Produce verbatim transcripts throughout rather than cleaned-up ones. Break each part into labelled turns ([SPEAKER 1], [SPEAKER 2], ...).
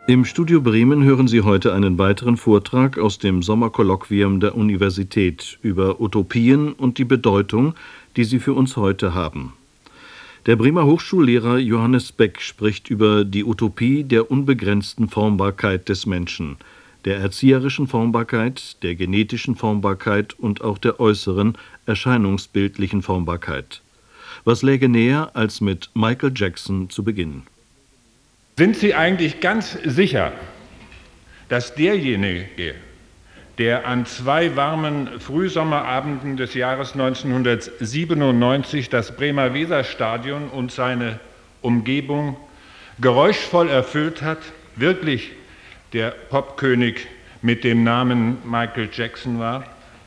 [SPEAKER 1] Im Studio Bremen hören Sie heute einen weiteren Vortrag aus dem Sommerkolloquium der Universität über Utopien und die Bedeutung, die sie für uns heute haben. Der Bremer Hochschullehrer Johannes Beck spricht über die Utopie der unbegrenzten Formbarkeit des Menschen, der erzieherischen Formbarkeit, der genetischen Formbarkeit und auch der äußeren, erscheinungsbildlichen Formbarkeit. Was läge näher, als mit Michael Jackson zu beginnen?
[SPEAKER 2] Sind Sie eigentlich ganz sicher, dass derjenige, der an zwei warmen Frühsommerabenden des Jahres neunzehnhundertsiebenundneunzig das Bremer Weserstadion und seine Umgebung geräuschvoll erfüllt hat, wirklich der Popkönig mit dem Namen Michael Jackson war?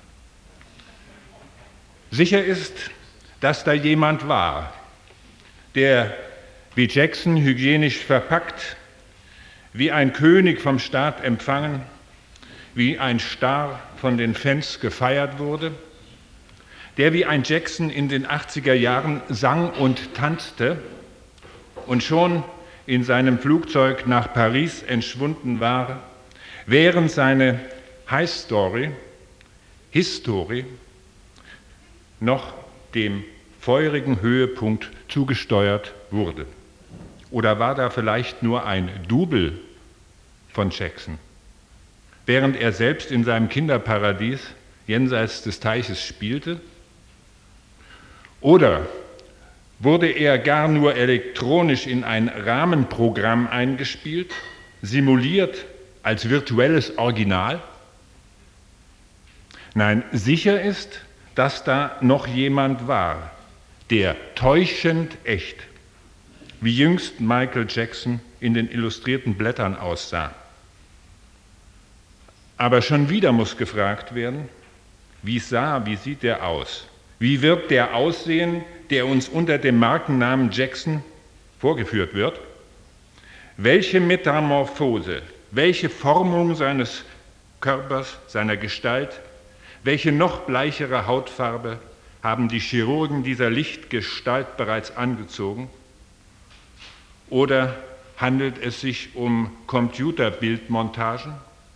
[SPEAKER 2] Sicher ist, dass da jemand war, der wie Jackson hygienisch verpackt, wie ein König vom Staat empfangen, wie ein Star von den Fans gefeiert wurde, der wie ein Jackson in den achtziger Jahren sang und tanzte und schon in seinem Flugzeug nach Paris entschwunden war, während seine High-Story, History, noch dem feurigen Höhepunkt zugesteuert wurde. Oder war da vielleicht nur ein Double von Jackson, während er selbst in seinem Kinderparadies jenseits des Teiches spielte? Oder wurde er gar nur elektronisch in ein Rahmenprogramm eingespielt, simuliert als virtuelles Original? Nein, sicher ist, dass da noch jemand war, der täuschend echt, wie jüngst Michael Jackson in den illustrierten Blättern aussah. Aber schon wieder muss gefragt werden, wie sah, wie sieht der aus? Wie wird der aussehen, der uns unter dem Markennamen Jackson vorgeführt wird? Welche Metamorphose, welche Formung seines Körpers, seiner Gestalt, welche noch bleichere Hautfarbe haben die Chirurgen dieser Lichtgestalt bereits angezogen? Oder handelt es sich um Computerbildmontagen?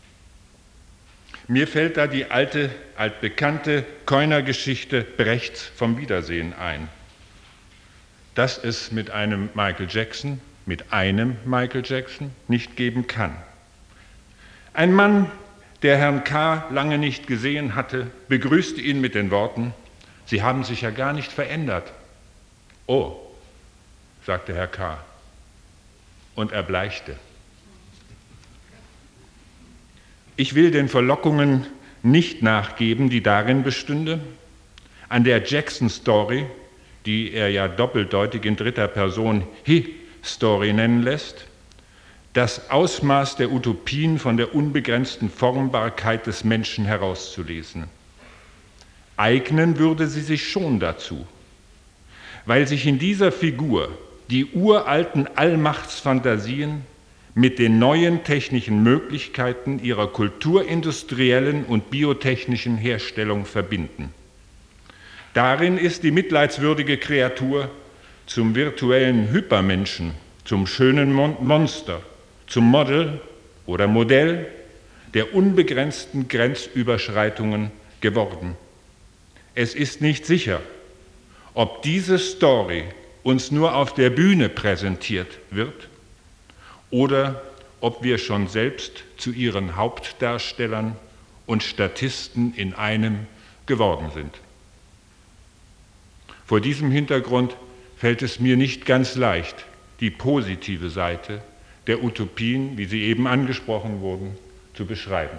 [SPEAKER 2] Mir fällt da die alte, altbekannte Keuner-Geschichte Brechts vom Wiedersehen ein. Dass es mit einem Michael Jackson, mit einem Michael Jackson nicht geben kann. Ein Mann, der Herrn K. lange nicht gesehen hatte, begrüßte ihn mit den Worten: Sie haben sich ja gar nicht verändert. Oh, sagte Herr K. und erbleichte. Ich will den Verlockungen nicht nachgeben, die darin bestünde, an der Jackson-Story, die er ja doppeldeutig in dritter Person He-Story nennen lässt, das Ausmaß der Utopien von der unbegrenzten Formbarkeit des Menschen herauszulesen. Eignen würde sie sich schon dazu, weil sich in dieser Figur die uralten Allmachtsfantasien mit den neuen technischen Möglichkeiten ihrer kulturindustriellen und biotechnischen Herstellung verbinden. Darin ist die mitleidswürdige Kreatur zum virtuellen Hypermenschen, zum schönen Mon- Monster, zum Model oder Modell der unbegrenzten Grenzüberschreitungen geworden. Es ist nicht sicher, ob diese Story uns nur auf der Bühne präsentiert wird oder ob wir schon selbst zu ihren Hauptdarstellern und Statisten in einem geworden sind. Vor diesem Hintergrund fällt es mir nicht ganz leicht, die positive Seite der Utopien, wie sie eben angesprochen wurden, zu beschreiben.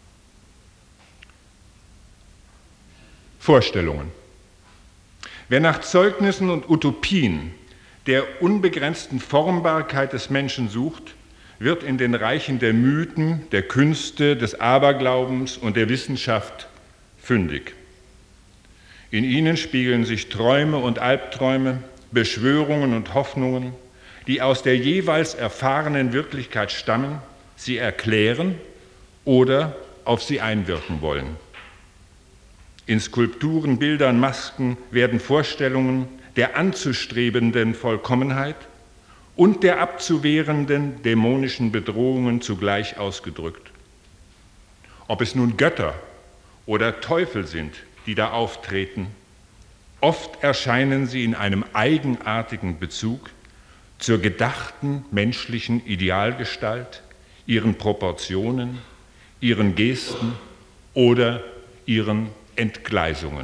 [SPEAKER 2] Vorstellungen. Wer nach Zeugnissen und Utopien der unbegrenzten Formbarkeit des Menschen sucht, wird in den Reichen der Mythen, der Künste, des Aberglaubens und der Wissenschaft fündig. In ihnen spiegeln sich Träume und Albträume, Beschwörungen und Hoffnungen, die aus der jeweils erfahrenen Wirklichkeit stammen, sie erklären oder auf sie einwirken wollen. In Skulpturen, Bildern, Masken werden Vorstellungen der anzustrebenden Vollkommenheit und der abzuwehrenden dämonischen Bedrohungen zugleich ausgedrückt. Ob es nun Götter oder Teufel sind, die da auftreten, oft erscheinen sie in einem eigenartigen Bezug zur gedachten menschlichen Idealgestalt, ihren Proportionen, ihren Gesten oder ihren Entgleisungen.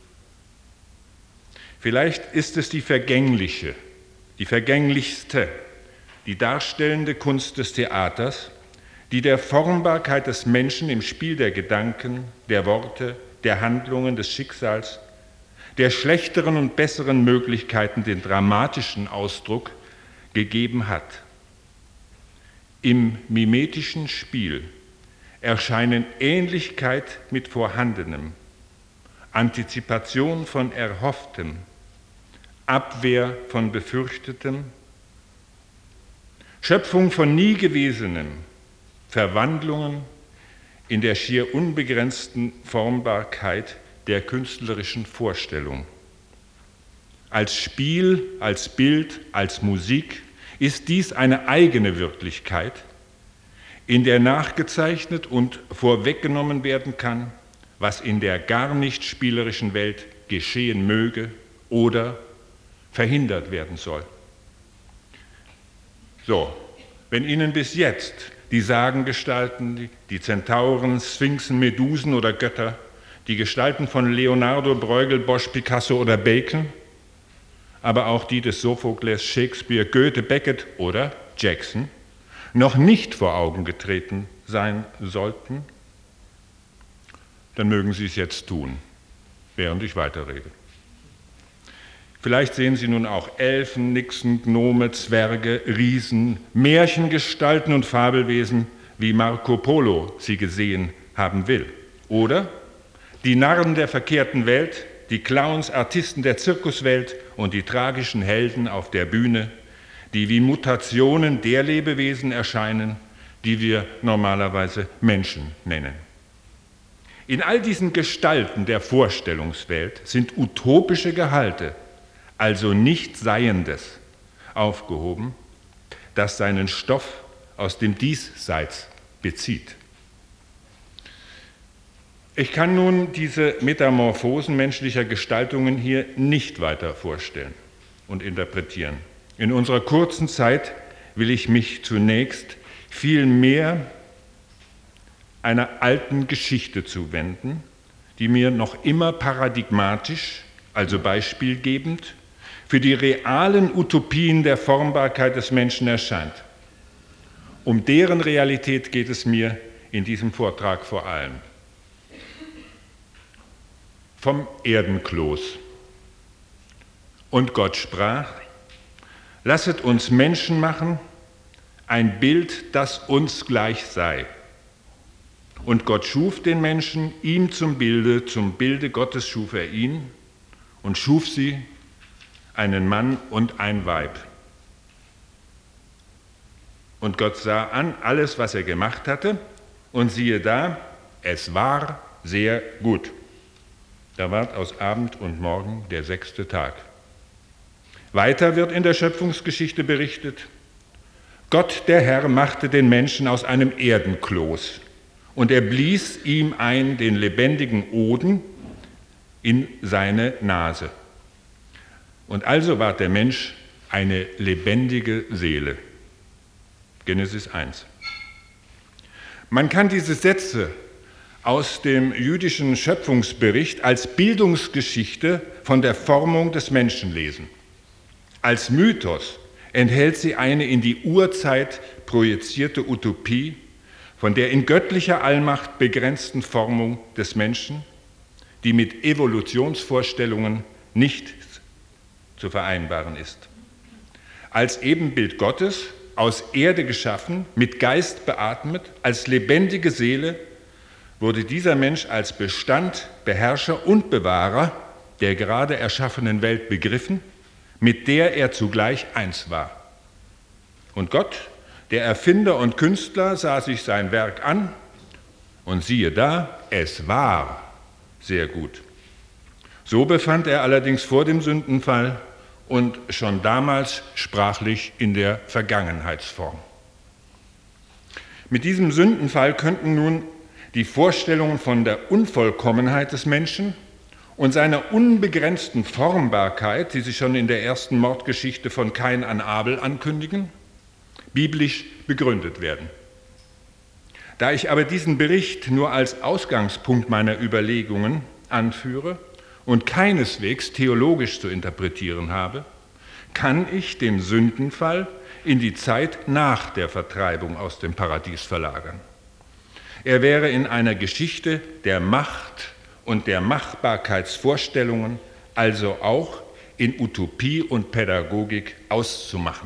[SPEAKER 2] Vielleicht ist es die vergängliche, die vergänglichste, die darstellende Kunst des Theaters, die der Formbarkeit des Menschen im Spiel der Gedanken, der Worte, der Handlungen, des Schicksals, der schlechteren und besseren Möglichkeiten den dramatischen Ausdruck gegeben hat. Im mimetischen Spiel erscheinen Ähnlichkeit mit Vorhandenem, Antizipation von Erhofftem, Abwehr von Befürchtetem, Schöpfung von nie Gewesenem, Verwandlungen in der schier unbegrenzten Formbarkeit der künstlerischen Vorstellung. Als Spiel, als Bild, als Musik ist dies eine eigene Wirklichkeit, in der nachgezeichnet und vorweggenommen werden kann, was in der gar nicht spielerischen Welt geschehen möge oder verhindert werden soll. So, wenn Ihnen bis jetzt die Sagengestalten, die Zentauren, Sphinxen, Medusen oder Götter, die Gestalten von Leonardo, Bruegel, Bosch, Picasso oder Bacon, aber auch die des Sophokles, Shakespeare, Goethe, Beckett oder Jackson noch nicht vor Augen getreten sein sollten, dann mögen Sie es jetzt tun, während ich weiterrede. Vielleicht sehen Sie nun auch Elfen, Nixen, Gnome, Zwerge, Riesen, Märchengestalten und Fabelwesen, wie Marco Polo sie gesehen haben will. Oder die Narren der verkehrten Welt, die Clowns, Artisten der Zirkuswelt und die tragischen Helden auf der Bühne, die wie Mutationen der Lebewesen erscheinen, die wir normalerweise Menschen nennen. In all diesen Gestalten der Vorstellungswelt sind utopische Gehalte, also nicht Seiendes, aufgehoben, das seinen Stoff aus dem Diesseits bezieht. Ich kann nun diese Metamorphosen menschlicher Gestaltungen hier nicht weiter vorstellen und interpretieren. In unserer kurzen Zeit will ich mich zunächst vielmehr einer alten Geschichte zuwenden, die mir noch immer paradigmatisch, also beispielgebend, für die realen Utopien der Formbarkeit des Menschen erscheint. Um deren Realität geht es mir in diesem Vortrag vor allem. Vom Erdenkloß. Und Gott sprach: Lasset uns Menschen machen, ein Bild, das uns gleich sei. Und Gott schuf den Menschen, ihm zum Bilde, zum Bilde Gottes schuf er ihn und schuf sie, einen Mann und ein Weib. Und Gott sah an alles, was er gemacht hatte, und siehe da, es war sehr gut. Da ward aus Abend und Morgen der sechste Tag. Weiter wird in der Schöpfungsgeschichte berichtet: Gott, der Herr, machte den Menschen aus einem Erdenkloß, und er blies ihm ein den lebendigen Oden in seine Nase. Und also ward der Mensch eine lebendige Seele. Genesis eins. Man kann diese Sätze aus dem jüdischen Schöpfungsbericht als Bildungsgeschichte von der Formung des Menschen lesen. Als Mythos enthält sie eine in die Urzeit projizierte Utopie von der in göttlicher Allmacht begrenzten Formung des Menschen, die mit Evolutionsvorstellungen nicht zu vereinbaren ist. Als Ebenbild Gottes, aus Erde geschaffen, mit Geist beatmet, als lebendige Seele, wurde dieser Mensch als Bestand, Beherrscher und Bewahrer der gerade erschaffenen Welt begriffen, mit der er zugleich eins war. Und Gott, der Erfinder und Künstler, sah sich sein Werk an und siehe da, es war sehr gut. So befand er allerdings vor dem Sündenfall und schon damals sprachlich in der Vergangenheitsform. Mit diesem Sündenfall könnten nun die Vorstellungen von der Unvollkommenheit des Menschen und seiner unbegrenzten Formbarkeit, die sich schon in der ersten Mordgeschichte von Kain an Abel ankündigen, biblisch begründet werden. Da ich aber diesen Bericht nur als Ausgangspunkt meiner Überlegungen anführe und keineswegs theologisch zu interpretieren habe, kann ich den Sündenfall in die Zeit nach der Vertreibung aus dem Paradies verlagern. Er wäre in einer Geschichte der Macht und der Machbarkeitsvorstellungen, also auch in Utopie und Pädagogik auszumachen.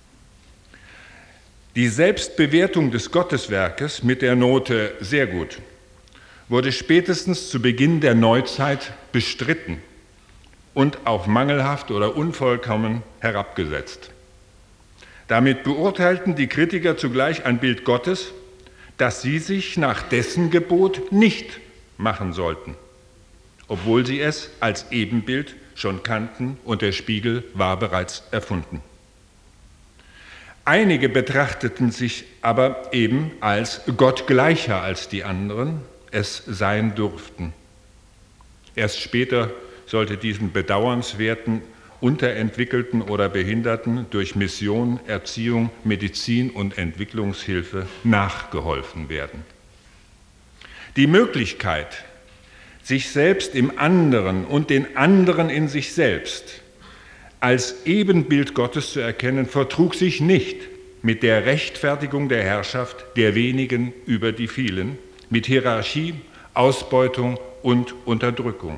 [SPEAKER 2] Die Selbstbewertung des Gotteswerkes mit der Note sehr gut wurde spätestens zu Beginn der Neuzeit bestritten und auf mangelhaft oder unvollkommen herabgesetzt. Damit beurteilten die Kritiker zugleich ein Bild Gottes, das sie sich nach dessen Gebot nicht machen sollten, obwohl sie es als Ebenbild schon kannten und der Spiegel war bereits erfunden. Einige betrachteten sich aber eben als gottgleicher als die anderen es sein durften. Erst später sollte diesen bedauernswerten, unterentwickelten oder Behinderten durch Mission, Erziehung, Medizin und Entwicklungshilfe nachgeholfen werden. Die Möglichkeit, sich selbst im anderen und den anderen in sich selbst als Ebenbild Gottes zu erkennen, vertrug sich nicht mit der Rechtfertigung der Herrschaft der wenigen über die vielen, mit Hierarchie, Ausbeutung und Unterdrückung.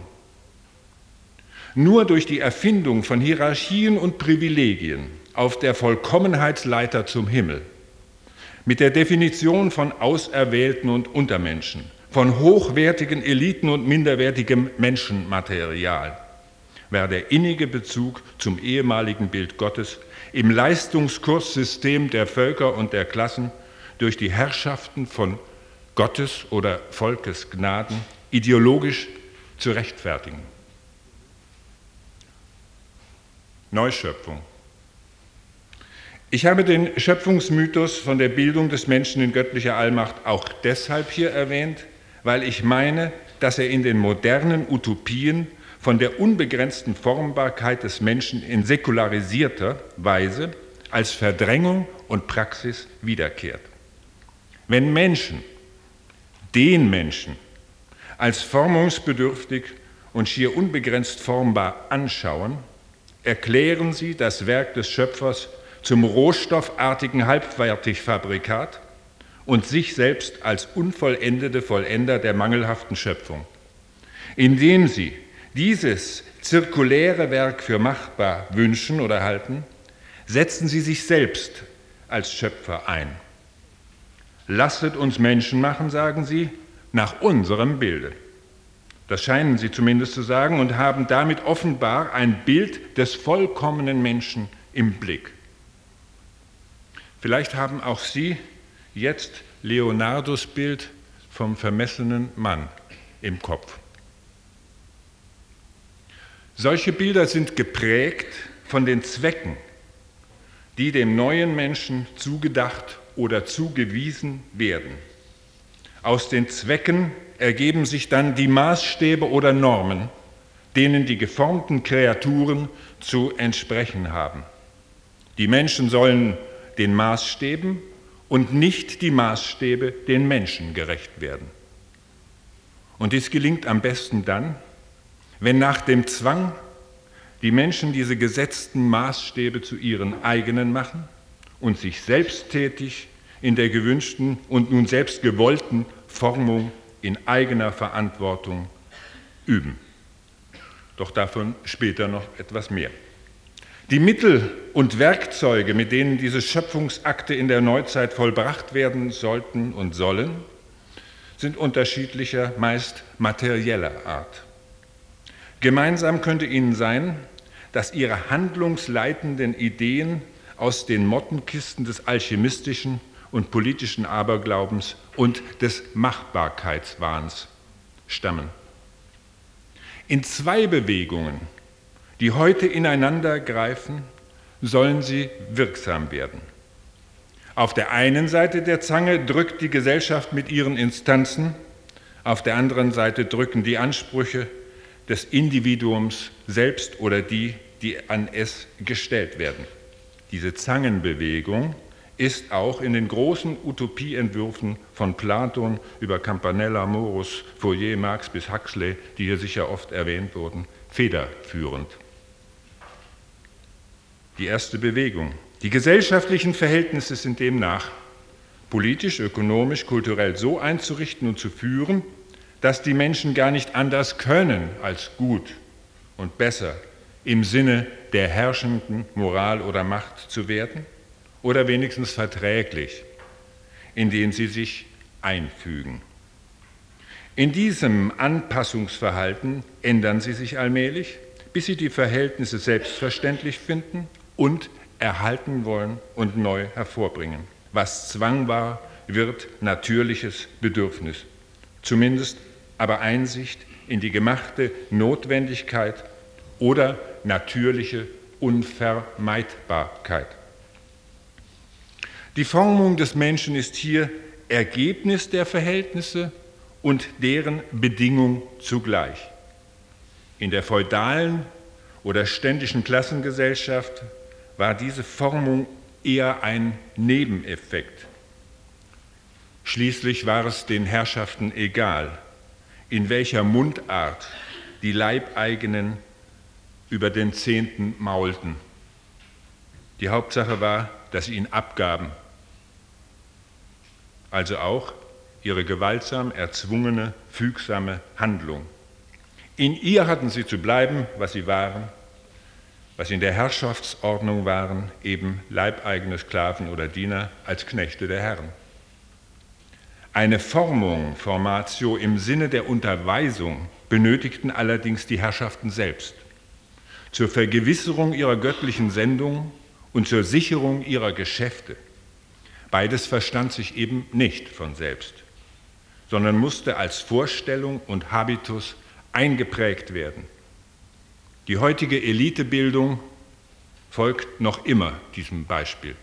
[SPEAKER 2] Nur durch die Erfindung von Hierarchien und Privilegien auf der Vollkommenheitsleiter zum Himmel, mit der Definition von Auserwählten und Untermenschen, von hochwertigen Eliten und minderwertigem Menschenmaterial, war der innige Bezug zum ehemaligen Bild Gottes im Leistungskurssystem der Völker und der Klassen durch die Herrschaften von Gottes oder Volkes Gnaden ideologisch zu rechtfertigen. Neuschöpfung. Ich habe den Schöpfungsmythos von der Bildung des Menschen in göttlicher Allmacht auch deshalb hier erwähnt, weil ich meine, dass er in den modernen Utopien von der unbegrenzten Formbarkeit des Menschen in säkularisierter Weise als Verdrängung und Praxis wiederkehrt. Wenn Menschen den Menschen als formungsbedürftig und schier unbegrenzt formbar anschauen, erklären sie das Werk des Schöpfers zum rohstoffartigen Halbfertigfabrikat und sich selbst als unvollendete Vollender der mangelhaften Schöpfung. Indem sie dieses zirkuläre Werk für machbar wünschen oder halten, setzen sie sich selbst als Schöpfer ein. Lasset uns Menschen machen, sagen sie, nach unserem Bilde. Das scheinen sie zumindest zu sagen und haben damit offenbar ein Bild des vollkommenen Menschen im Blick. Vielleicht haben auch Sie jetzt Leonardos Bild vom vermessenen Mann im Kopf. Solche Bilder sind geprägt von den Zwecken, die dem neuen Menschen zugedacht oder zugewiesen werden. Aus den Zwecken ergeben sich dann die Maßstäbe oder Normen, denen die geformten Kreaturen zu entsprechen haben. Die Menschen sollen den Maßstäben und nicht die Maßstäbe den Menschen gerecht werden. Und dies gelingt am besten dann, wenn nach dem Zwang die Menschen diese gesetzten Maßstäbe zu ihren eigenen machen und sich selbsttätig in der gewünschten und nun selbst gewollten Formung in eigener Verantwortung üben. Doch davon später noch etwas mehr. Die Mittel und Werkzeuge, mit denen diese Schöpfungsakte in der Neuzeit vollbracht werden sollten und sollen, sind unterschiedlicher, meist materieller Art. Gemeinsam könnte ihnen sein, dass ihre handlungsleitenden Ideen aus den Mottenkisten des alchemistischen und politischen Aberglaubens und des Machbarkeitswahns stammen. In zwei Bewegungen die heute ineinander greifen, sollen sie wirksam werden. Auf der einen Seite der Zange drückt die Gesellschaft mit ihren Instanzen, auf der anderen Seite drücken die Ansprüche des Individuums selbst oder die, die an es gestellt werden. Diese Zangenbewegung ist auch in den großen Utopieentwürfen von Platon über Campanella, Morus, Fourier, Marx bis Huxley, die hier sicher oft erwähnt wurden, federführend. Die erste Bewegung. Die gesellschaftlichen Verhältnisse sind demnach politisch, ökonomisch, kulturell so einzurichten und zu führen, dass die Menschen gar nicht anders können, als gut und besser im Sinne der herrschenden Moral oder Macht zu werden oder wenigstens verträglich, in den sie sich einfügen. In diesem Anpassungsverhalten ändern sie sich allmählich, bis sie die Verhältnisse selbstverständlich finden und erhalten wollen und neu hervorbringen. Was Zwang war, wird natürliches Bedürfnis, zumindest aber Einsicht in die gemachte Notwendigkeit oder natürliche Unvermeidbarkeit. Die Formung des Menschen ist hier Ergebnis der Verhältnisse und deren Bedingung zugleich. In der feudalen oder ständischen Klassengesellschaft war diese Formung eher ein Nebeneffekt. Schließlich war es den Herrschaften egal, in welcher Mundart die Leibeigenen über den Zehnten maulten. Die Hauptsache war, dass sie ihn abgaben, also auch ihre gewaltsam erzwungene, fügsame Handlung. In ihr hatten sie zu bleiben, was sie waren, was in der Herrschaftsordnung waren, eben leibeigene Sklaven oder Diener als Knechte der Herren. Eine Formung, Formatio im Sinne der Unterweisung benötigten allerdings die Herrschaften selbst. Zur Vergewisserung ihrer göttlichen Sendung und zur Sicherung ihrer Geschäfte. Beides verstand sich eben nicht von selbst, sondern musste als Vorstellung und Habitus eingeprägt werden. Die heutige Elitebildung folgt noch immer diesem Beispiel.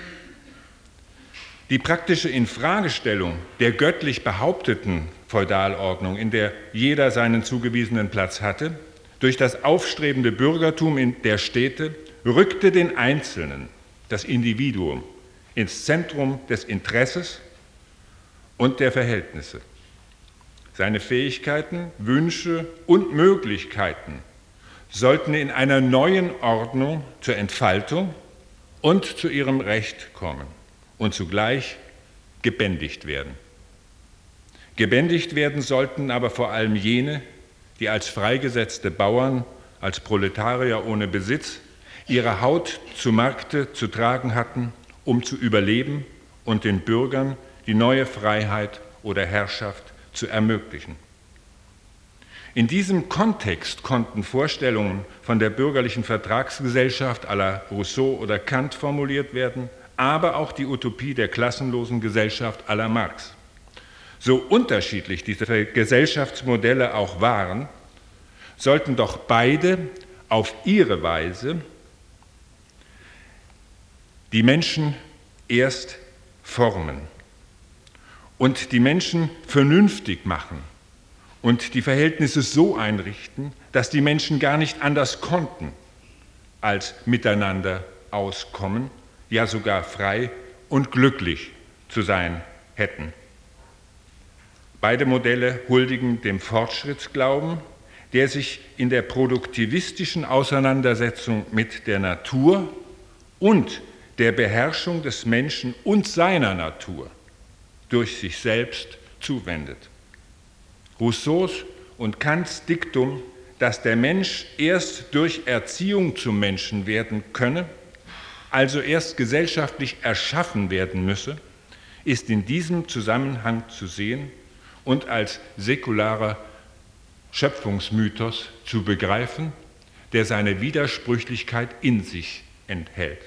[SPEAKER 2] Die praktische Infragestellung der göttlich behaupteten Feudalordnung, in der jeder seinen zugewiesenen Platz hatte, durch das aufstrebende Bürgertum in der Städte rückte den Einzelnen, das Individuum, ins Zentrum des Interesses und der Verhältnisse. Seine Fähigkeiten, Wünsche und Möglichkeiten sollten in einer neuen Ordnung zur Entfaltung und zu ihrem Recht kommen und zugleich gebändigt werden. Gebändigt werden sollten aber vor allem jene, die als freigesetzte Bauern, als Proletarier ohne Besitz, ihre Haut zu Markte zu tragen hatten, um zu überleben und den Bürgern die neue Freiheit oder Herrschaft zu ermöglichen. In diesem Kontext konnten Vorstellungen von der bürgerlichen Vertragsgesellschaft à la Rousseau oder Kant formuliert werden, aber auch die Utopie der klassenlosen Gesellschaft à la Marx. So unterschiedlich diese Gesellschaftsmodelle auch waren, sollten doch beide auf ihre Weise die Menschen erst formen und die Menschen vernünftig machen und die Verhältnisse so einrichten, dass die Menschen gar nicht anders konnten, als miteinander auskommen, ja sogar frei und glücklich zu sein hätten. Beide Modelle huldigen dem Fortschrittsglauben, der sich in der produktivistischen Auseinandersetzung mit der Natur und der Beherrschung des Menschen und seiner Natur durch sich selbst zuwendet. Rousseaus und Kants Diktum, dass der Mensch erst durch Erziehung zum Menschen werden könne, also erst gesellschaftlich erschaffen werden müsse, ist in diesem Zusammenhang zu sehen und als säkularer Schöpfungsmythos zu begreifen, der seine Widersprüchlichkeit in sich enthält.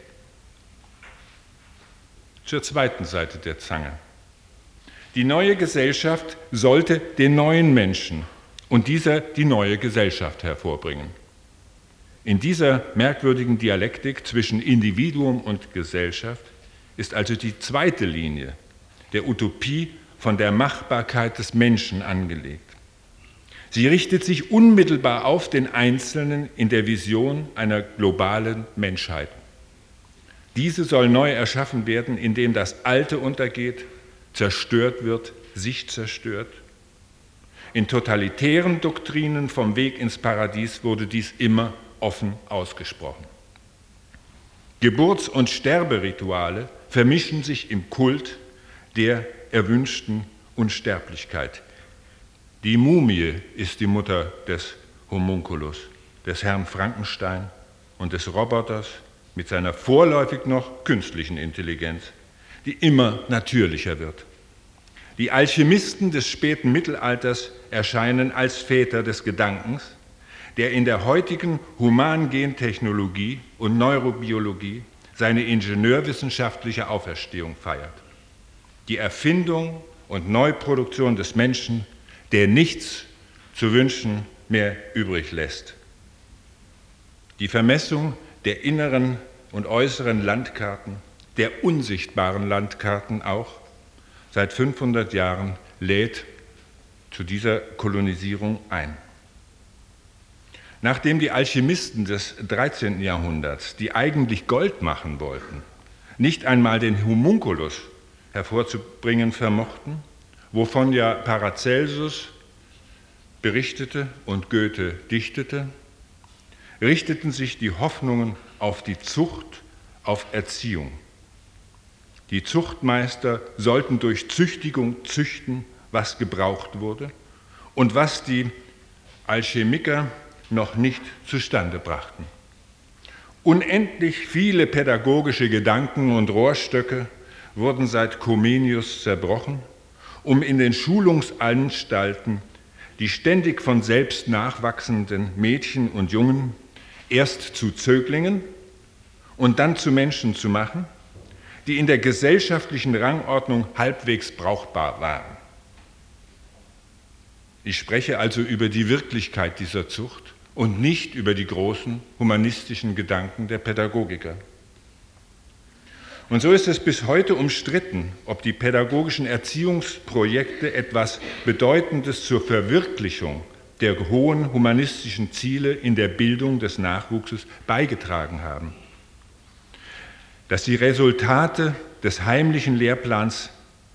[SPEAKER 2] Zur zweiten Seite der Zange. Die neue Gesellschaft sollte den neuen Menschen und dieser die neue Gesellschaft hervorbringen. In dieser merkwürdigen Dialektik zwischen Individuum und Gesellschaft ist also die zweite Linie der Utopie von der Machbarkeit des Menschen angelegt. Sie richtet sich unmittelbar auf den Einzelnen in der Vision einer globalen Menschheit. Diese soll neu erschaffen werden, indem das Alte untergeht, zerstört wird, sich zerstört. In totalitären Doktrinen vom Weg ins Paradies wurde dies immer offen ausgesprochen. Geburts- und Sterberituale vermischen sich im Kult der erwünschten Unsterblichkeit. Die Mumie ist die Mutter des Homunculus, des Herrn Frankenstein und des Roboters mit seiner vorläufig noch künstlichen Intelligenz, die immer natürlicher wird. Die Alchemisten des späten Mittelalters erscheinen als Väter des Gedankens, der in der heutigen Humangentechnologie und Neurobiologie seine ingenieurwissenschaftliche Auferstehung feiert. Die Erfindung und Neuproduktion des Menschen, der nichts zu wünschen mehr übrig lässt. Die Vermessung der inneren und äußeren Landkarten, der unsichtbaren Landkarten auch, seit fünfhundert Jahren lädt zu dieser Kolonisierung ein. Nachdem die Alchemisten des dreizehnten Jahrhunderts, die eigentlich Gold machen wollten, nicht einmal den Homunculus hervorzubringen vermochten, wovon ja Paracelsus berichtete und Goethe dichtete, richteten sich die Hoffnungen auf die Zucht, auf Erziehung. Die Zuchtmeister sollten durch Züchtigung züchten, was gebraucht wurde und was die Alchemiker noch nicht zustande brachten. Unendlich viele pädagogische Gedanken und Rohrstöcke wurden seit Comenius zerbrochen, um in den Schulungsanstalten die ständig von selbst nachwachsenden Mädchen und Jungen erst zu Zöglingen und dann zu Menschen zu machen, die in der gesellschaftlichen Rangordnung halbwegs brauchbar waren. Ich spreche also über die Wirklichkeit dieser Zucht und nicht über die großen humanistischen Gedanken der Pädagogiker. Und so ist es bis heute umstritten, ob die pädagogischen Erziehungsprojekte etwas Bedeutendes zur Verwirklichung der hohen humanistischen Ziele in der Bildung des Nachwuchses beigetragen haben. Dass die Resultate des heimlichen Lehrplans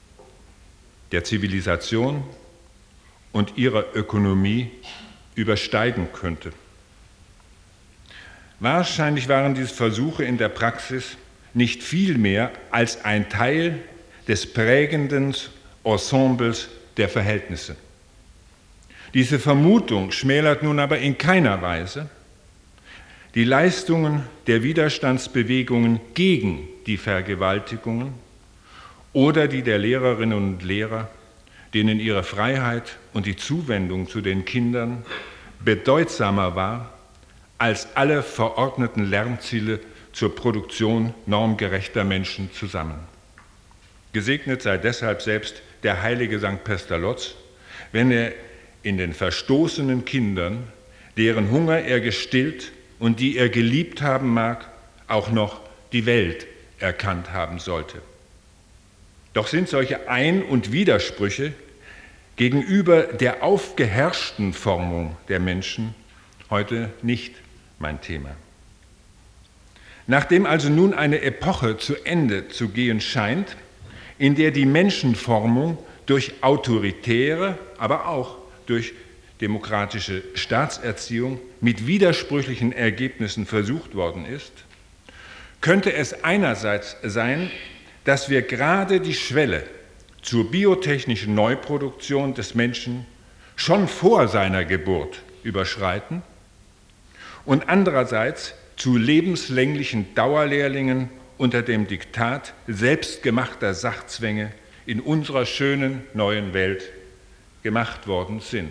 [SPEAKER 2] der Zivilisation und ihrer Ökonomie übersteigen könnte. Wahrscheinlich waren diese Versuche in der Praxis nicht viel mehr als ein Teil des prägenden Ensembles der Verhältnisse. Diese Vermutung schmälert nun aber in keiner Weise die Leistungen der Widerstandsbewegungen gegen die Vergewaltigungen oder die der Lehrerinnen und Lehrer, denen ihre Freiheit und die Zuwendung zu den Kindern bedeutsamer war als alle verordneten Lernziele zur Produktion normgerechter Menschen zusammen. Gesegnet sei deshalb selbst der heilige Sankt Pestalozz, wenn er in den verstoßenen Kindern, deren Hunger er gestillt und die er geliebt haben mag, auch noch die Welt erkannt haben sollte. Doch sind solche Ein- und Widersprüche gegenüber der aufgeherrschten Formung der Menschen heute nicht mein Thema. Nachdem also nun eine Epoche zu Ende zu gehen scheint, in der die Menschenformung durch autoritäre, aber auch durch demokratische Staatserziehung mit widersprüchlichen Ergebnissen versucht worden ist, könnte es einerseits sein, dass wir gerade die Schwelle zur biotechnischen Neuproduktion des Menschen schon vor seiner Geburt überschreiten und andererseits zu lebenslänglichen Dauerlehrlingen unter dem Diktat selbstgemachter Sachzwänge in unserer schönen neuen Welt gemacht worden sind.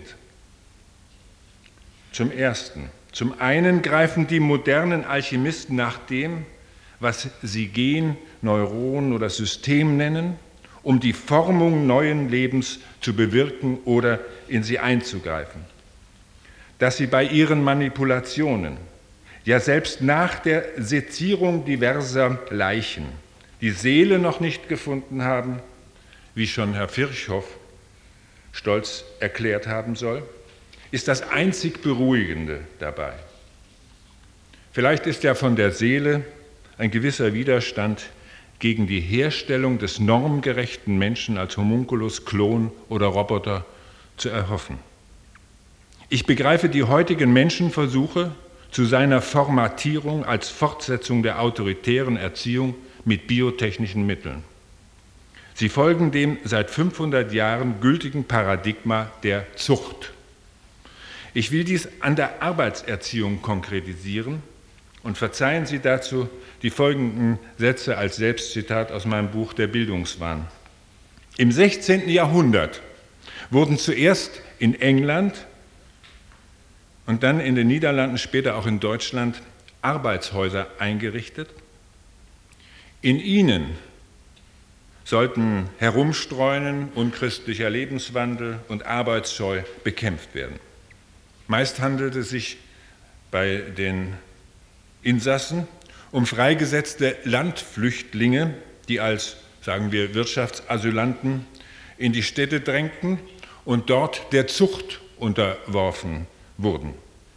[SPEAKER 2] Zum Ersten, zum einen greifen die modernen Alchemisten nach dem, was sie Gen, Neuron oder System nennen, um die Formung neuen Lebens zu bewirken oder in sie einzugreifen. Dass sie bei ihren Manipulationen ja selbst nach der Sezierung diverser Leichen, die Seele noch nicht gefunden haben, wie schon Herr Virchow stolz erklärt haben soll, ist das einzig Beruhigende dabei. Vielleicht ist ja von der Seele ein gewisser Widerstand gegen die Herstellung des normgerechten Menschen als Homunculus, Klon oder Roboter zu erhoffen. Ich begreife die heutigen Menschenversuche zu seiner Formatierung als Fortsetzung der autoritären Erziehung mit biotechnischen Mitteln. Sie folgen dem seit fünfhundert Jahren gültigen Paradigma der Zucht. Ich will dies an der Arbeitserziehung konkretisieren und verzeihen Sie dazu die folgenden Sätze als Selbstzitat aus meinem Buch Der Bildungswahn. Im sechzehnten Jahrhundert wurden zuerst in England und dann in den Niederlanden, später auch in Deutschland, Arbeitshäuser eingerichtet. In ihnen sollten Herumstreunen, unchristlicher Lebenswandel und Arbeitsscheu bekämpft werden. Meist handelte es sich bei den Insassen um freigesetzte Landflüchtlinge, die als, sagen wir, Wirtschaftsasylanten in die Städte drängten und dort der Zucht unterworfen wurden.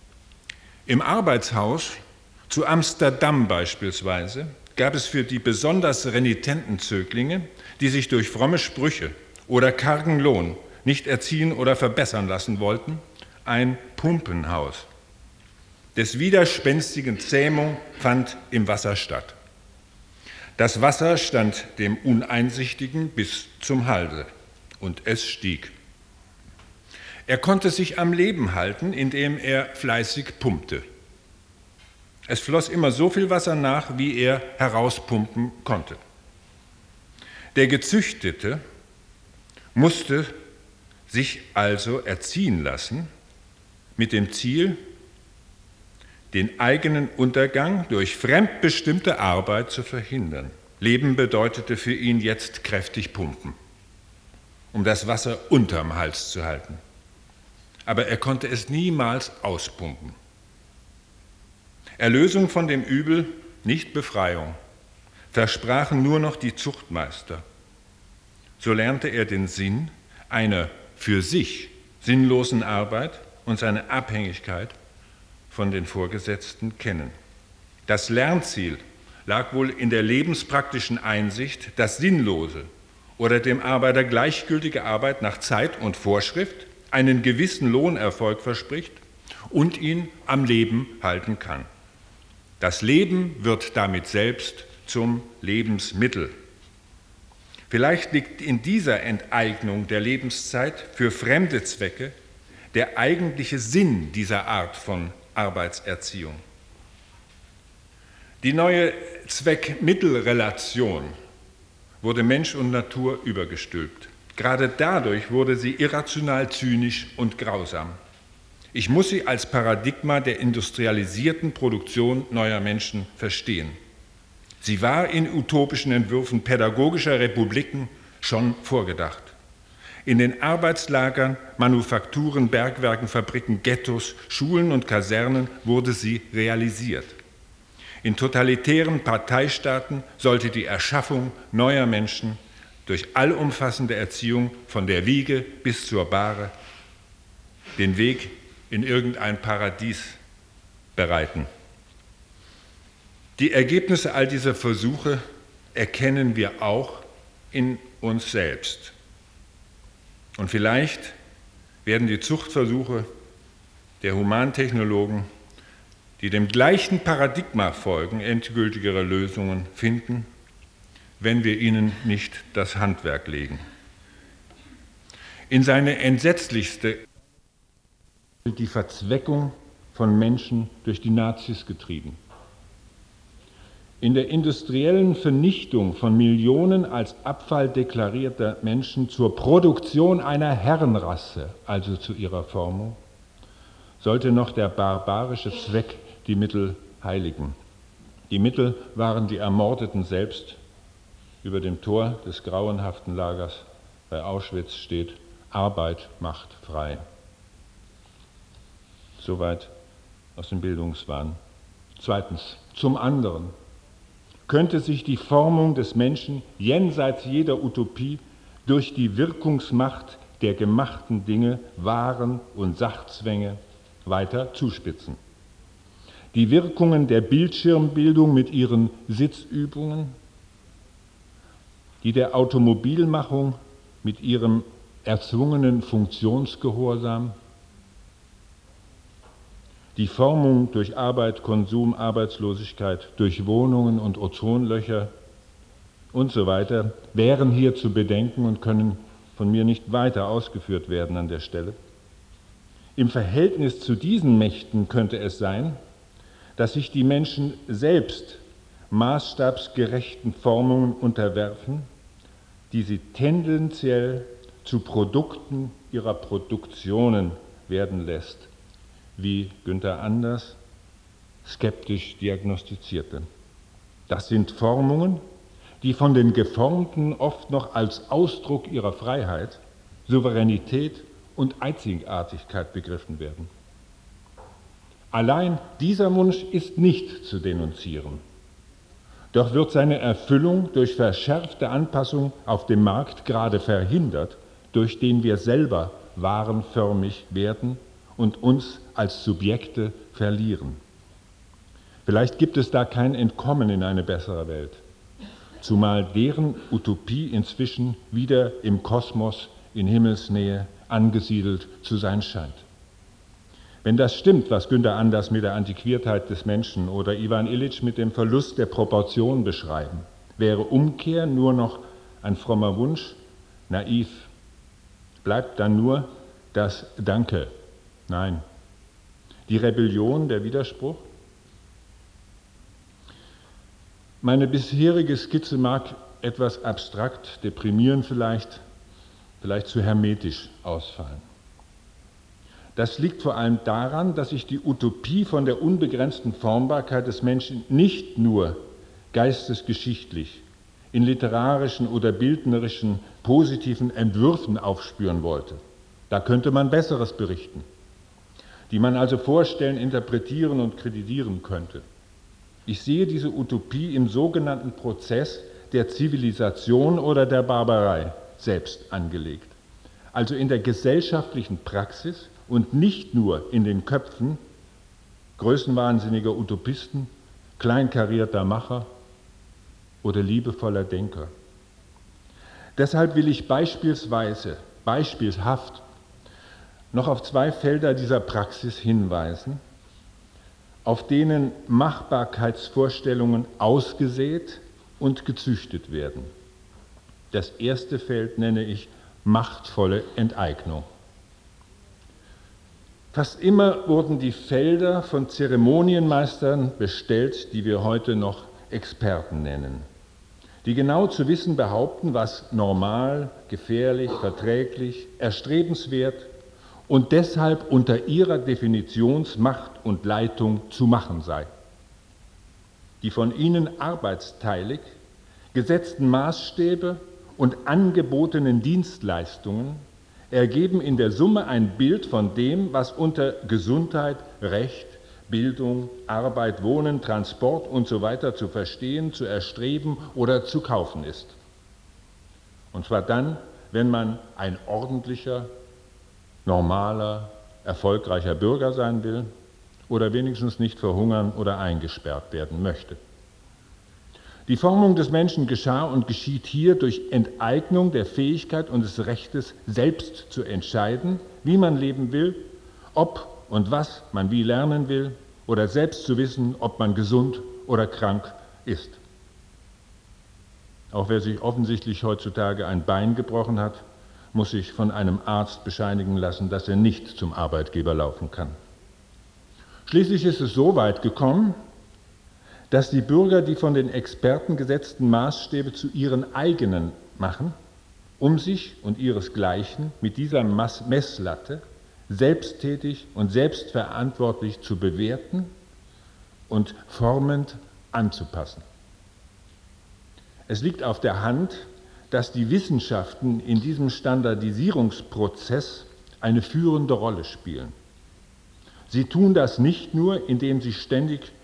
[SPEAKER 2] Im Arbeitshaus zu Amsterdam beispielsweise gab es für die besonders renitenten Zöglinge, die sich durch fromme Sprüche oder kargen Lohn nicht erziehen oder verbessern lassen wollten, ein Pumpenhaus. Des widerspenstigen Zähmung fand im Wasser statt. Das Wasser stand dem Uneinsichtigen bis zum Halse und es stieg. Er konnte sich am Leben halten, indem er fleißig pumpte. Es floss immer so viel Wasser nach, wie er herauspumpen konnte. Der Gezüchtete musste sich also erziehen lassen mit dem Ziel, den eigenen Untergang durch fremdbestimmte Arbeit zu verhindern. Leben bedeutete für ihn jetzt kräftig pumpen, um das Wasser unterm Hals zu halten. Aber er konnte es niemals auspumpen. Erlösung von dem Übel, nicht Befreiung, versprachen nur noch die Zuchtmeister. So lernte er den Sinn einer für sich sinnlosen Arbeit und seine Abhängigkeit von den Vorgesetzten kennen. Das Lernziel lag wohl in der lebenspraktischen Einsicht, dass sinnlose oder dem Arbeiter gleichgültige Arbeit nach Zeit und Vorschrift einen gewissen Lohnerfolg verspricht und ihn am Leben halten kann. Das Leben wird damit selbst zum Lebensmittel. Vielleicht liegt in dieser Enteignung der Lebenszeit für fremde Zwecke der eigentliche Sinn dieser Art von Arbeitserziehung. Die neue Zweck-Mittel-Relation wurde Mensch und Natur übergestülpt. Gerade dadurch wurde sie irrational, zynisch und grausam. Ich muss sie als Paradigma der industrialisierten Produktion neuer Menschen verstehen. Sie war in utopischen Entwürfen pädagogischer Republiken schon vorgedacht. In den Arbeitslagern, Manufakturen, Bergwerken, Fabriken, Ghettos, Schulen und Kasernen wurde sie realisiert. In totalitären Parteistaaten sollte die Erschaffung neuer Menschen durch allumfassende Erziehung von der Wiege bis zur Bahre den Weg in irgendein Paradies bereiten. Die Ergebnisse all dieser Versuche erkennen wir auch in uns selbst. Und vielleicht werden die Zuchtversuche der Humantechnologen, die dem gleichen Paradigma folgen, endgültigere Lösungen finden, wenn wir ihnen nicht das Handwerk legen. In seine entsetzlichste die Verzweckung von Menschen durch die Nazis getrieben. In der industriellen Vernichtung von Millionen als Abfall deklarierter Menschen zur Produktion einer Herrenrasse, also zu ihrer Formung, sollte noch der barbarische Zweck die Mittel heiligen. Die Mittel waren die Ermordeten selbst. Über dem Tor des grauenhaften Lagers bei Auschwitz steht: Arbeit macht frei. Soweit aus dem Bildungswahn. Zweitens, zum anderen könnte sich die Formung des Menschen jenseits jeder Utopie durch die Wirkungsmacht der gemachten Dinge, Waren und Sachzwänge weiter zuspitzen. Die Wirkungen der Bildschirmbildung mit ihren Sitzübungen, die der Automobilmachung mit ihrem erzwungenen Funktionsgehorsam, die Formung durch Arbeit, Konsum, Arbeitslosigkeit, durch Wohnungen und Ozonlöcher und so weiter, wären hier zu bedenken und können von mir nicht weiter ausgeführt werden an der Stelle. Im Verhältnis zu diesen Mächten könnte es sein, dass sich die Menschen selbst maßstabsgerechten Formungen unterwerfen, die sie tendenziell zu Produkten ihrer Produktionen werden lässt, wie Günther Anders skeptisch diagnostizierte. Das sind Formungen, die von den Geformten oft noch als Ausdruck ihrer Freiheit, Souveränität und Einzigartigkeit begriffen werden. Allein dieser Wunsch ist nicht zu denunzieren. Doch wird seine Erfüllung durch verschärfte Anpassung auf dem Markt gerade verhindert, durch den wir selber warenförmig werden und uns als Subjekte verlieren. Vielleicht gibt es da kein Entkommen in eine bessere Welt, zumal deren Utopie inzwischen wieder im Kosmos in Himmelsnähe angesiedelt zu sein scheint. Wenn das stimmt, was Günther Anders mit der Antiquiertheit des Menschen oder Iwan Illich mit dem Verlust der Proportion beschreiben, wäre Umkehr nur noch ein frommer Wunsch, naiv. Bleibt dann nur das Danke. Nein. Die Rebellion, der Widerspruch? Meine bisherige Skizze mag etwas abstrakt, deprimierend vielleicht, vielleicht zu hermetisch ausfallen. Das liegt vor allem daran, dass ich die Utopie von der unbegrenzten Formbarkeit des Menschen nicht nur geistesgeschichtlich in literarischen oder bildnerischen positiven Entwürfen aufspüren wollte. Da könnte man Besseres berichten, die man also vorstellen, interpretieren und kreditieren könnte. Ich sehe diese Utopie im sogenannten Prozess der Zivilisation oder der Barbarei selbst angelegt, also in der gesellschaftlichen Praxis und nicht nur in den Köpfen größenwahnsinniger Utopisten, kleinkarierter Macher oder liebevoller Denker. Deshalb will ich beispielsweise, beispielhaft noch auf zwei Felder dieser Praxis hinweisen, auf denen Machbarkeitsvorstellungen ausgesät und gezüchtet werden. Das erste Feld nenne ich machtvolle Enteignung. Fast immer wurden die Felder von Zeremonienmeistern bestellt, die wir heute noch Experten nennen, die genau zu wissen behaupten, was normal, gefährlich, verträglich, erstrebenswert und deshalb unter ihrer Definitionsmacht und Leitung zu machen sei. Die von ihnen arbeitsteilig gesetzten Maßstäbe und angebotenen Dienstleistungen ergeben in der Summe ein Bild von dem, was unter Gesundheit, Recht, Bildung, Arbeit, Wohnen, Transport und so weiter zu verstehen, zu erstreben oder zu kaufen ist. Und zwar dann, wenn man ein ordentlicher, normaler, erfolgreicher Bürger sein will oder wenigstens nicht verhungern oder eingesperrt werden möchte. Die Formung des Menschen geschah und geschieht hier durch Enteignung der Fähigkeit und des Rechtes, selbst zu entscheiden, wie man leben will, ob und was man wie lernen will oder selbst zu wissen, ob man gesund oder krank ist. Auch wer sich offensichtlich heutzutage ein Bein gebrochen hat, muss sich von einem Arzt bescheinigen lassen, dass er nicht zum Arbeitgeber laufen kann. Schließlich ist es so weit gekommen, dass die Bürger die von den Experten gesetzten Maßstäbe zu ihren eigenen machen, um sich und ihresgleichen mit dieser Messlatte selbsttätig und selbstverantwortlich zu bewerten und formend anzupassen. Es liegt auf der Hand, dass die Wissenschaften in diesem Standardisierungsprozess eine führende Rolle spielen. Sie tun das nicht nur, indem sie ständig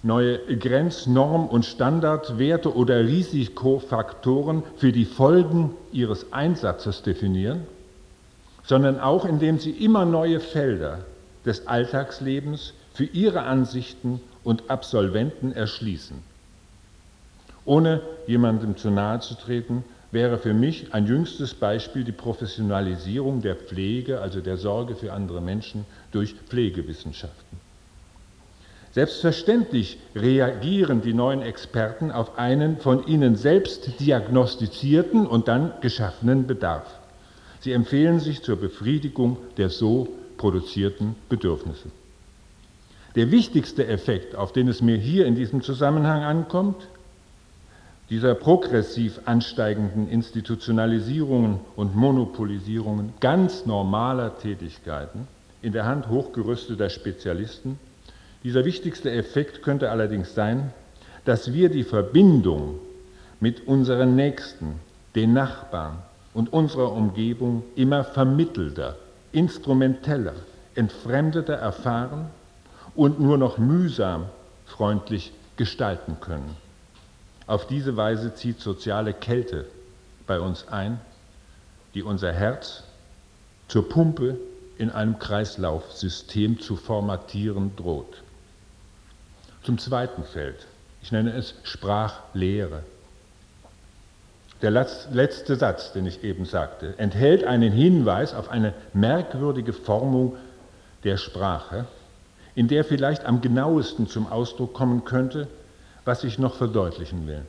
[SPEAKER 2] neue Grenz-, Norm- und Standardwerte oder Risikofaktoren für die Folgen ihres Einsatzes definieren, sondern auch indem sie immer neue Felder des Alltagslebens für ihre Ansichten und Absolventen erschließen. Ohne jemandem zu nahe zu treten, wäre für mich ein jüngstes Beispiel die Professionalisierung der Pflege, also der Sorge für andere Menschen, durch Pflegewissenschaften. Selbstverständlich reagieren die neuen Experten auf einen von ihnen selbst diagnostizierten und dann geschaffenen Bedarf. Sie empfehlen sich zur Befriedigung der so produzierten Bedürfnisse. Der wichtigste Effekt, auf den es mir hier in diesem Zusammenhang ankommt, dieser progressiv ansteigenden Institutionalisierungen und Monopolisierungen ganz normaler Tätigkeiten in der Hand hochgerüsteter Spezialisten, dieser wichtigste Effekt könnte allerdings sein, dass wir die Verbindung mit unseren Nächsten, den Nachbarn und unserer Umgebung immer vermittelter, instrumenteller, entfremdeter erfahren und nur noch mühsam freundlich gestalten können. Auf diese Weise zieht soziale Kälte bei uns ein, die unser Herz zur Pumpe in einem Kreislaufsystem zu formatieren droht. Zum zweiten Feld, ich nenne es Sprachlehre. Der letzte Satz, den ich eben sagte, enthält einen Hinweis auf eine merkwürdige Formung der Sprache, in der vielleicht am genauesten zum Ausdruck kommen könnte, was ich noch verdeutlichen will.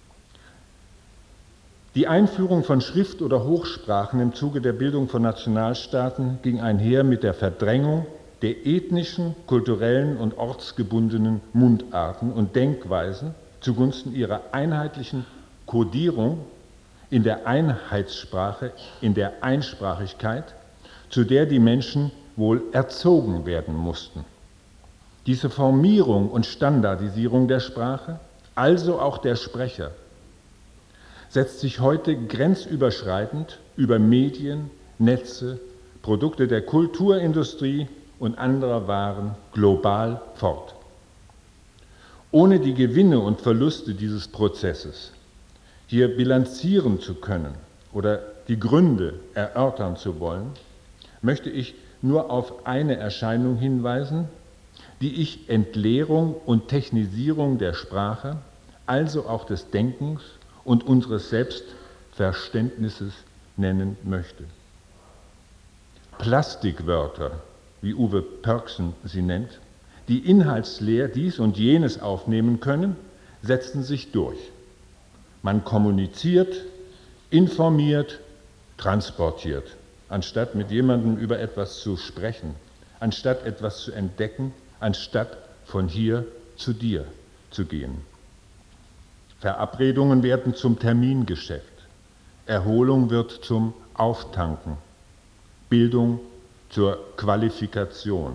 [SPEAKER 2] Die Einführung von Schrift- oder Hochsprachen im Zuge der Bildung von Nationalstaaten ging einher mit der Verdrängung der ethnischen, kulturellen und ortsgebundenen Mundarten und Denkweisen zugunsten ihrer einheitlichen Kodierung in der Einheitssprache, in der Einsprachigkeit, zu der die Menschen wohl erzogen werden mussten. Diese Formierung und Standardisierung der Sprache, also auch der Sprecher, setzt sich heute grenzüberschreitend über Medien, Netze, Produkte der Kulturindustrie und anderer Waren global fort. Ohne die Gewinne und Verluste dieses Prozesses hier bilanzieren zu können oder die Gründe erörtern zu wollen, möchte ich nur auf eine Erscheinung hinweisen, die ich Entleerung und Technisierung der Sprache, also auch des Denkens und unseres Selbstverständnisses nennen möchte. Plastikwörter, wie Uwe Pörksen sie nennt, die inhaltsleer dies und jenes aufnehmen können, setzen sich durch. Man kommuniziert, informiert, transportiert, anstatt mit jemandem über etwas zu sprechen, anstatt etwas zu entdecken, anstatt von hier zu dir zu gehen. Verabredungen werden zum Termingeschäft, Erholung wird zum Auftanken, Bildung zur Qualifikation.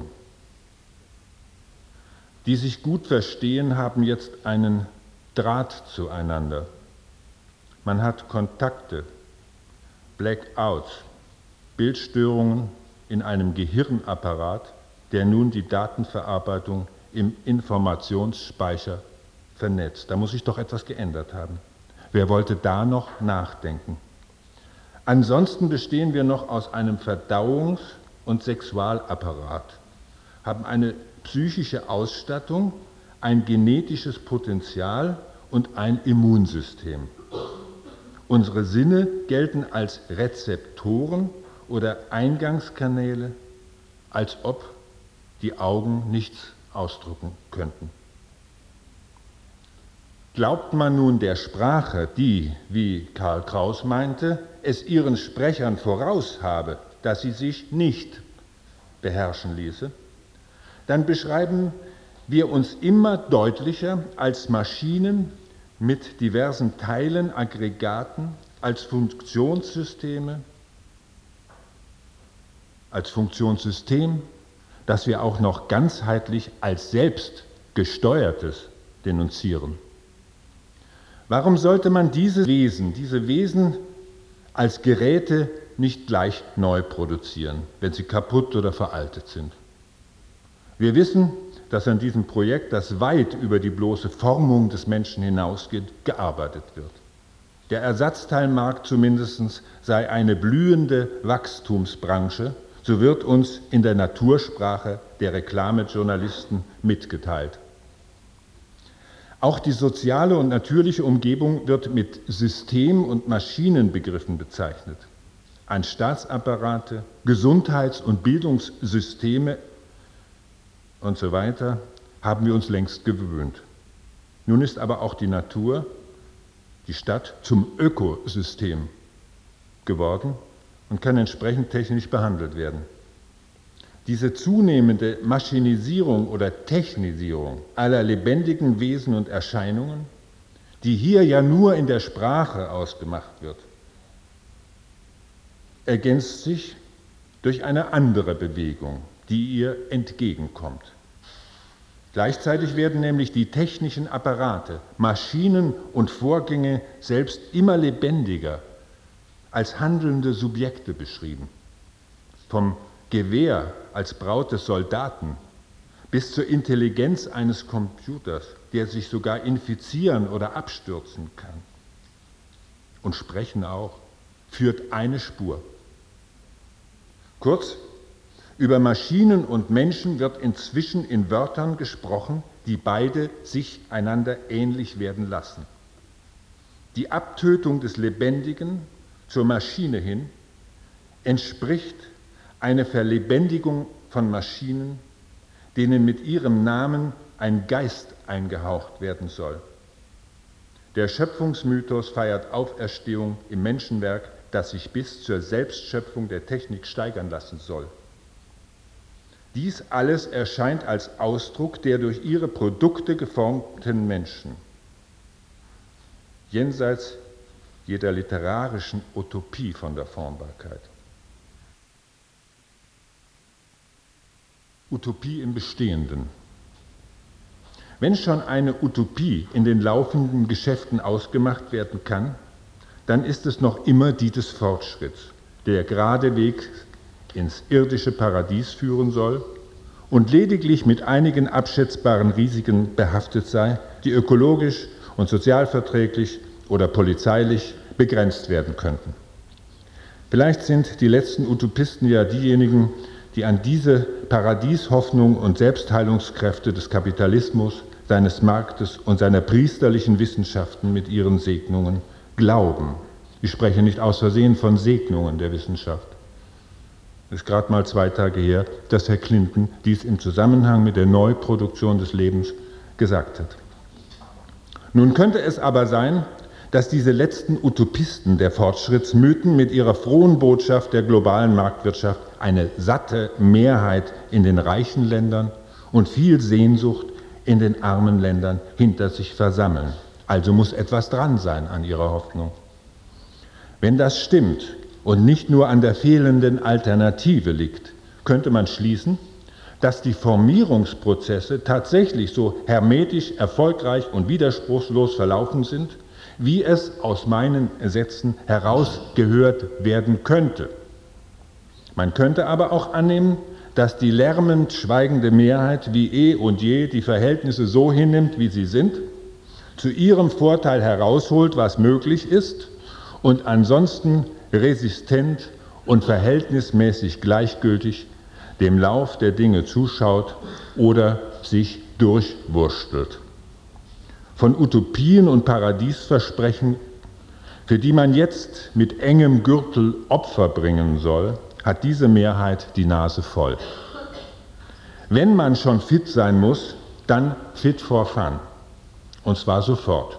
[SPEAKER 2] Die sich gut verstehen, haben jetzt einen Draht zueinander. Man hat Kontakte, Blackouts, Bildstörungen in einem Gehirnapparat, der nun die Datenverarbeitung im Informationsspeicher vernetzt. Da muss sich doch etwas geändert haben. Wer wollte da noch nachdenken? Ansonsten bestehen wir noch aus einem Verdauungs- und Sexualapparat, haben eine psychische Ausstattung, ein genetisches Potenzial und ein Immunsystem. Unsere Sinne gelten als Rezeptoren oder Eingangskanäle, als ob die Augen nichts ausdrücken könnten. Glaubt man nun der Sprache, die, wie Karl Kraus meinte, es ihren Sprechern voraus habe, dass sie sich nicht beherrschen ließe, dann beschreiben wir uns immer deutlicher als Maschinen mit diversen Teilen, Aggregaten, als Funktionssysteme, als Funktionssystem, das wir auch noch ganzheitlich als selbstgesteuertes denunzieren. Warum sollte man diese Wesen, diese Wesen als Geräte nicht gleich neu produzieren, wenn sie kaputt oder veraltet sind? Wir wissen, dass an diesem Projekt, das weit über die bloße Formung des Menschen hinausgeht, gearbeitet wird. Der Ersatzteilmarkt zumindest sei eine blühende Wachstumsbranche, so wird uns in der Natursprache der Reklamejournalisten mitgeteilt. Auch die soziale und natürliche Umgebung wird mit System- und Maschinenbegriffen bezeichnet. An Staatsapparate, Gesundheits- und Bildungssysteme und so weiter haben wir uns längst gewöhnt. Nun ist aber auch die Natur, die Stadt, zum Ökosystem geworden und kann entsprechend technisch behandelt werden. Diese zunehmende Maschinisierung oder Technisierung aller lebendigen Wesen und Erscheinungen, die hier ja nur in der Sprache ausgemacht wird, ergänzt sich durch eine andere Bewegung, die ihr entgegenkommt. Gleichzeitig werden nämlich die technischen Apparate, Maschinen und Vorgänge selbst immer lebendiger als handelnde Subjekte beschrieben. Vom Gewehr als Braut des Soldaten bis zur Intelligenz eines Computers, der sich sogar infizieren oder abstürzen kann. Und sprechen auch, führt eine Spur. Kurz, über Maschinen und Menschen wird inzwischen in Wörtern gesprochen, die beide sich einander ähnlich werden lassen. Die Abtötung des Lebendigen zur Maschine hin entspricht eine Verlebendigung von Maschinen, denen mit ihrem Namen ein Geist eingehaucht werden soll. Der Schöpfungsmythos feiert Auferstehung im Menschenwerk, das sich bis zur Selbstschöpfung der Technik steigern lassen soll. Dies alles erscheint als Ausdruck der durch ihre Produkte geformten Menschen. Jenseits jeder literarischen Utopie von der Formbarkeit. Utopie im Bestehenden. Wenn schon eine Utopie in den laufenden Geschäften ausgemacht werden kann, dann ist es noch immer die des Fortschritts, der gerade Weg ins irdische Paradies führen soll und lediglich mit einigen abschätzbaren Risiken behaftet sei, die ökologisch und sozialverträglich oder polizeilich begrenzt werden könnten. Vielleicht sind die letzten Utopisten ja diejenigen, die an diese Paradieshoffnung und Selbstheilungskräfte des Kapitalismus, seines Marktes und seiner priesterlichen Wissenschaften mit ihren Segnungen glauben. Ich spreche nicht aus Versehen von Segnungen der Wissenschaft. Es ist gerade mal zwei Tage her, dass Herr Clinton dies im Zusammenhang mit der Neuproduktion des Lebens gesagt hat. Nun könnte es aber sein, dass diese letzten Utopisten der Fortschrittsmythen mit ihrer frohen Botschaft der globalen Marktwirtschaft eine satte Mehrheit in den reichen Ländern und viel Sehnsucht in den armen Ländern hinter sich versammeln. Also muss etwas dran sein an ihrer Hoffnung. Wenn das stimmt und nicht nur an der fehlenden Alternative liegt, könnte man schließen, dass die Formierungsprozesse tatsächlich so hermetisch, erfolgreich und widerspruchslos verlaufen sind, wie es aus meinen Sätzen herausgehört werden könnte. Man könnte aber auch annehmen, dass die lärmend schweigende Mehrheit wie eh und je die Verhältnisse so hinnimmt, wie sie sind, zu ihrem Vorteil herausholt, was möglich ist, und ansonsten resistent und verhältnismäßig gleichgültig dem Lauf der Dinge zuschaut oder sich durchwurstelt. Von Utopien und Paradiesversprechen, für die man jetzt mit engem Gürtel Opfer bringen soll, hat diese Mehrheit die Nase voll. Wenn man schon fit sein muss, dann fit for fun. Und zwar sofort.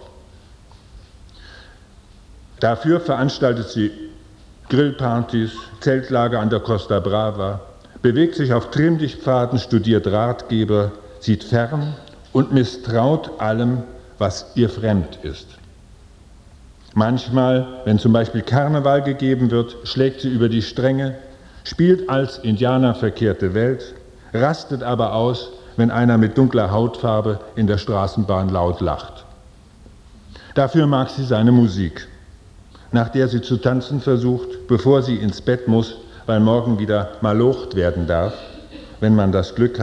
[SPEAKER 2] Dafür veranstaltet sie Grillpartys, Zeltlager an der Costa Brava, bewegt sich auf Trimmdichtpfaden, studiert Ratgeber, sieht fern und misstraut allem, was ihr fremd ist. Manchmal, wenn zum Beispiel Karneval gegeben wird, schlägt sie über die Stränge, spielt als Indianer verkehrte Welt, rastet aber aus, wenn einer mit dunkler Hautfarbe in der Straßenbahn laut lacht. Dafür mag sie seine Musik, nach der sie zu tanzen versucht, bevor sie ins Bett muss, weil morgen wieder malocht werden darf, wenn man das Glück hat,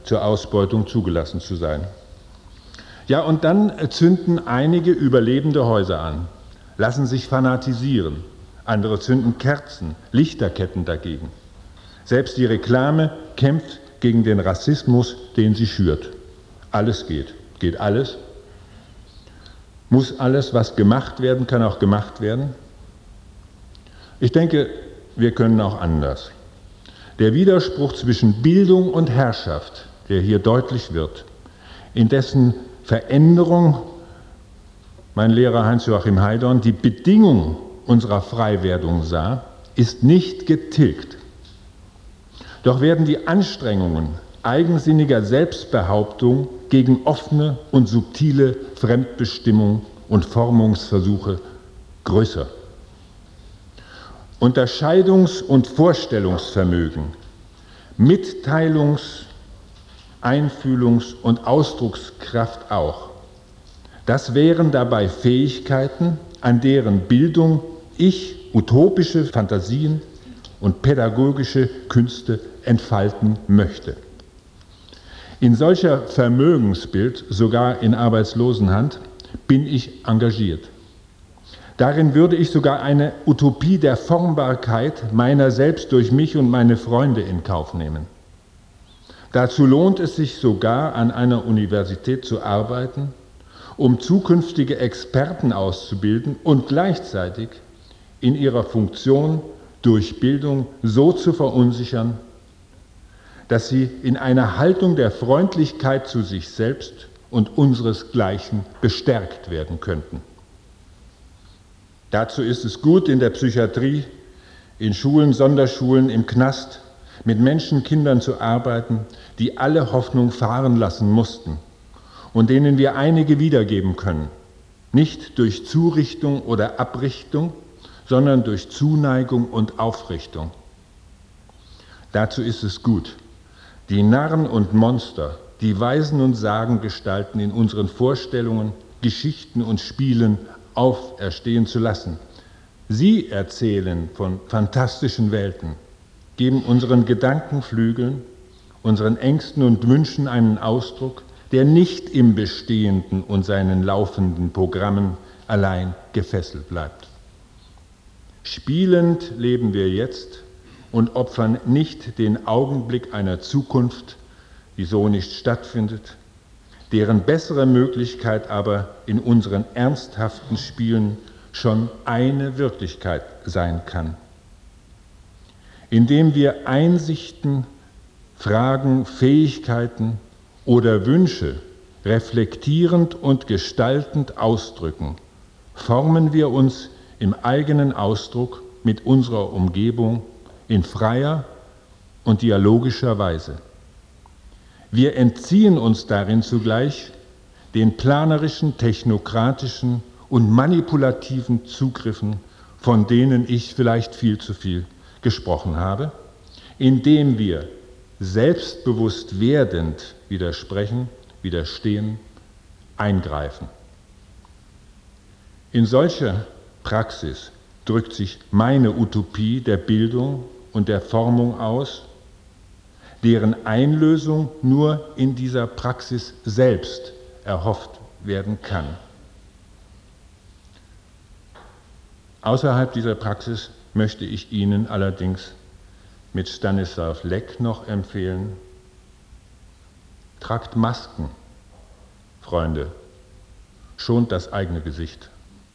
[SPEAKER 2] zur Ausbeutung zugelassen zu sein. Ja, und dann zünden einige überlebende Häuser an, lassen sich fanatisieren, andere zünden Kerzen, Lichterketten dagegen. Selbst die Reklame kämpft gegen den Rassismus, den sie schürt. Alles geht. Geht alles? Muss alles, was gemacht werden kann, auch gemacht werden? Ich denke, wir können auch anders. Der Widerspruch zwischen Bildung und Herrschaft, der hier deutlich wird, in dessen Veränderung mein Lehrer Heinz-Joachim Heidorn die Bedingung unserer Freiwerdung sah, ist nicht getilgt. Doch werden die Anstrengungen eigensinniger Selbstbehauptung gegen offene und subtile Fremdbestimmung und Formungsversuche größer. Unterscheidungs- und Vorstellungsvermögen, Mitteilungs-, Einfühlungs- und Ausdruckskraft auch. Das wären dabei Fähigkeiten, an deren Bildung ich utopische Fantasien und pädagogische Künste entfalten möchte. In solcher Vermögensbild, sogar in Arbeitslosenhand, bin ich engagiert. Darin würde ich sogar eine Utopie der Formbarkeit meiner selbst durch mich und meine Freunde in Kauf nehmen. Dazu lohnt es sich sogar, an einer Universität zu arbeiten, um zukünftige Experten auszubilden und gleichzeitig in ihrer Funktion durch Bildung so zu verunsichern, dass sie in einer Haltung der Freundlichkeit zu sich selbst und unseresgleichen bestärkt werden könnten. Dazu ist es gut, in der Psychiatrie, in Schulen, Sonderschulen, im Knast mit Menschenkindern zu arbeiten, die alle Hoffnung fahren lassen mussten und denen wir einige wiedergeben können, nicht durch Zurichtung oder Abrichtung, sondern durch Zuneigung und Aufrichtung. Dazu ist es gut, die Narren und Monster, die Weisen und Sagengestalten in unseren Vorstellungen, Geschichten und Spielen auferstehen zu lassen. Sie erzählen von fantastischen Welten, geben unseren Gedankenflügeln, unseren Ängsten und Wünschen einen Ausdruck, der nicht im Bestehenden und seinen laufenden Programmen allein gefesselt bleibt. Spielend leben wir jetzt und opfern nicht den Augenblick einer Zukunft, die so nicht stattfindet, deren bessere Möglichkeit aber in unseren ernsthaften Spielen schon eine Wirklichkeit sein kann. Indem wir Einsichten, Fragen, Fähigkeiten oder Wünsche reflektierend und gestaltend ausdrücken, formen wir uns im eigenen Ausdruck mit unserer Umgebung in freier und dialogischer Weise. Wir entziehen uns darin zugleich den planerischen, technokratischen und manipulativen Zugriffen, von denen ich vielleicht viel zu viel gesprochen habe, indem wir selbstbewusst werdend widersprechen, widerstehen, eingreifen. In solcher Praxis drückt sich meine Utopie der Bildung und der Formung aus, deren Einlösung nur in dieser Praxis selbst erhofft werden kann. Außerhalb dieser Praxis möchte ich Ihnen allerdings mit Stanislav Lek noch empfehlen: Tragt Masken, Freunde, schont das eigene Gesicht.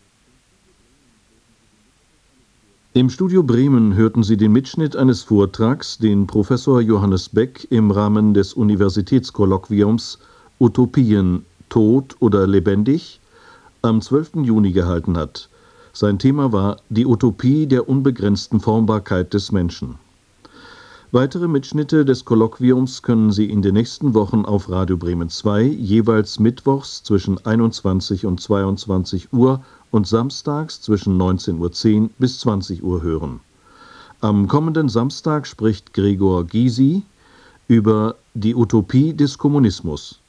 [SPEAKER 1] Im Studio Bremen hörten Sie den Mitschnitt eines Vortrags, den Professor Johannes Beck im Rahmen des Universitätskolloquiums Utopien, tot oder lebendig am zwölften Juni gehalten hat. Sein Thema war die Utopie der unbegrenzten Formbarkeit des Menschen. Weitere Mitschnitte des Kolloquiums können Sie in den nächsten Wochen auf Radio Bremen zwei jeweils mittwochs zwischen einundzwanzig und zweiundzwanzig Uhr und samstags zwischen neunzehn Uhr zehn bis zwanzig Uhr hören. Am kommenden Samstag spricht Gregor Gysi über die Utopie des Kommunismus.